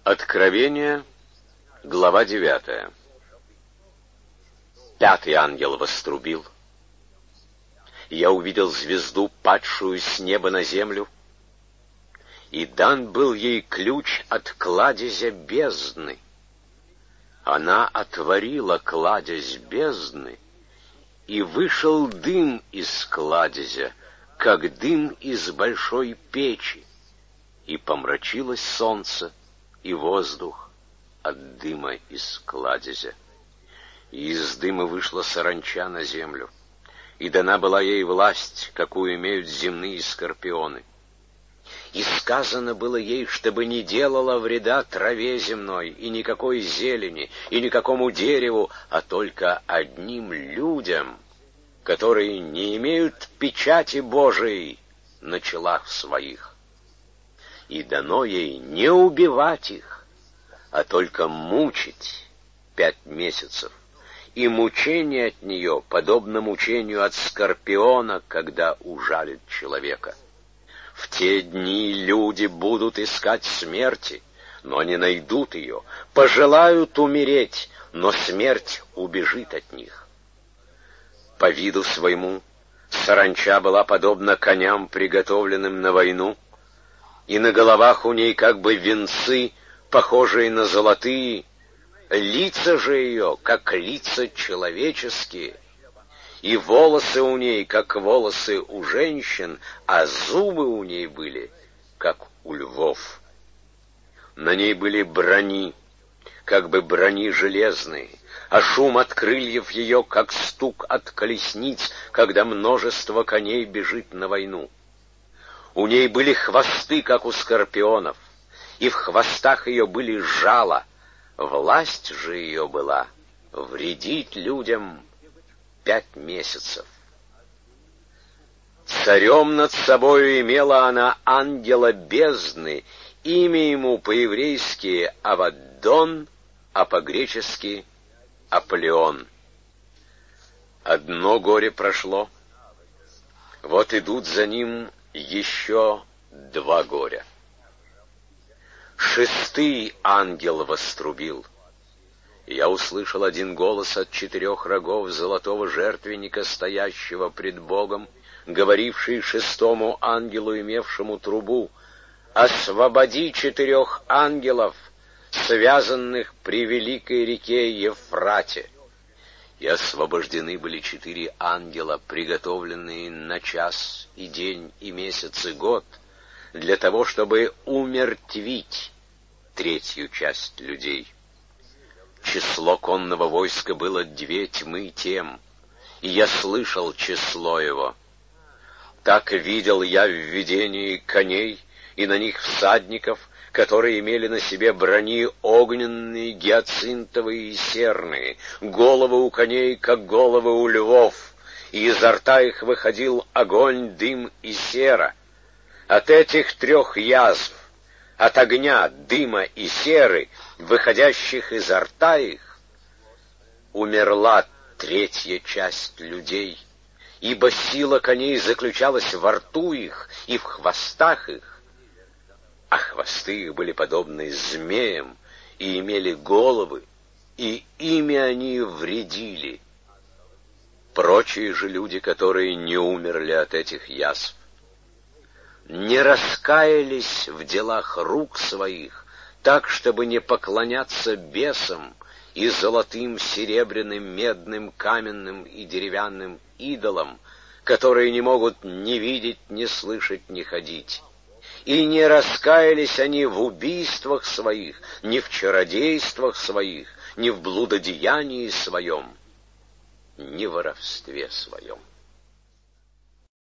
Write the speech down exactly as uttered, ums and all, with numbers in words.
Откровение, глава девятая. Пятый ангел вострубил. Я увидел звезду, падшую с неба на землю, и дан был ей ключ от кладезя бездны. Она отворила кладезь бездны, и вышел дым из кладезя, как дым из большой печи, и помрачилось солнце и воздух от дыма из кладезя. И из дыма вышла саранча на землю, и дана была ей власть, какую имеют земные скорпионы. И сказано было ей, чтобы не делала вреда траве земной, и никакой зелени, и никакому дереву, а только одним людям, которые не имеют печати Божией на челах своих. И дано ей не убивать их, а только мучить пять месяцев. И мучение от нее подобно мучению от скорпиона, когда ужалит человека. В те дни люди будут искать смерти, но не найдут ее, пожелают умереть, но смерть убежит от них. По виду своему саранча была подобна коням, приготовленным на войну, и на головах у ней как бы венцы, похожие на золотые, лица же ее, как лица человеческие, и волосы у ней, как волосы у женщин, а зубы у ней были, как у львов. На ней были брони, как бы брони железные, а шум от крыльев ее, как стук от колесниц, когда множество коней бежит на войну. У ней были хвосты, как у скорпионов, и в хвостах ее были жала. Власть же ее была вредить людям пять месяцев. Царем над собою имела она ангела бездны, имя ему по-еврейски Аваддон, а по-гречески Аполеон. Одно горе прошло, вот идут за ним еще два горя. Шестый ангел вострубил. Я услышал один голос от четырех рогов золотого жертвенника, стоящего пред Богом, говоривший шестому ангелу, имевшему трубу: «Освободи четырех ангелов, связанных при великой реке Евфрате». И освобождены были четыре ангела, приготовленные на час и день и месяц и год, для того, чтобы умертвить третью часть людей. Число конного войска было две тьмы тем, и я слышал число его. Так видел я в видении коней, и на них всадников, которые имели на себе брони огненные, гиацинтовые и серные, головы у коней, как головы у львов, и изо рта их выходил огонь, дым и сера. От этих трех язв, от огня, дыма и серы, выходящих изо рта их, умерла третья часть людей, ибо сила коней заключалась во рту их и в хвостах их, а хвосты их были подобны змеям и имели головы, и ими они вредили. Прочие же люди, которые не умерли от этих язв, не раскаялись в делах рук своих, так, чтобы не поклоняться бесам и золотым, серебряным, медным, каменным и деревянным идолам, которые не могут ни видеть, ни слышать, ни ходить. И не раскаялись они в убийствах своих, ни в чародействах своих, ни в блудодеянии своем, ни в воровстве своем.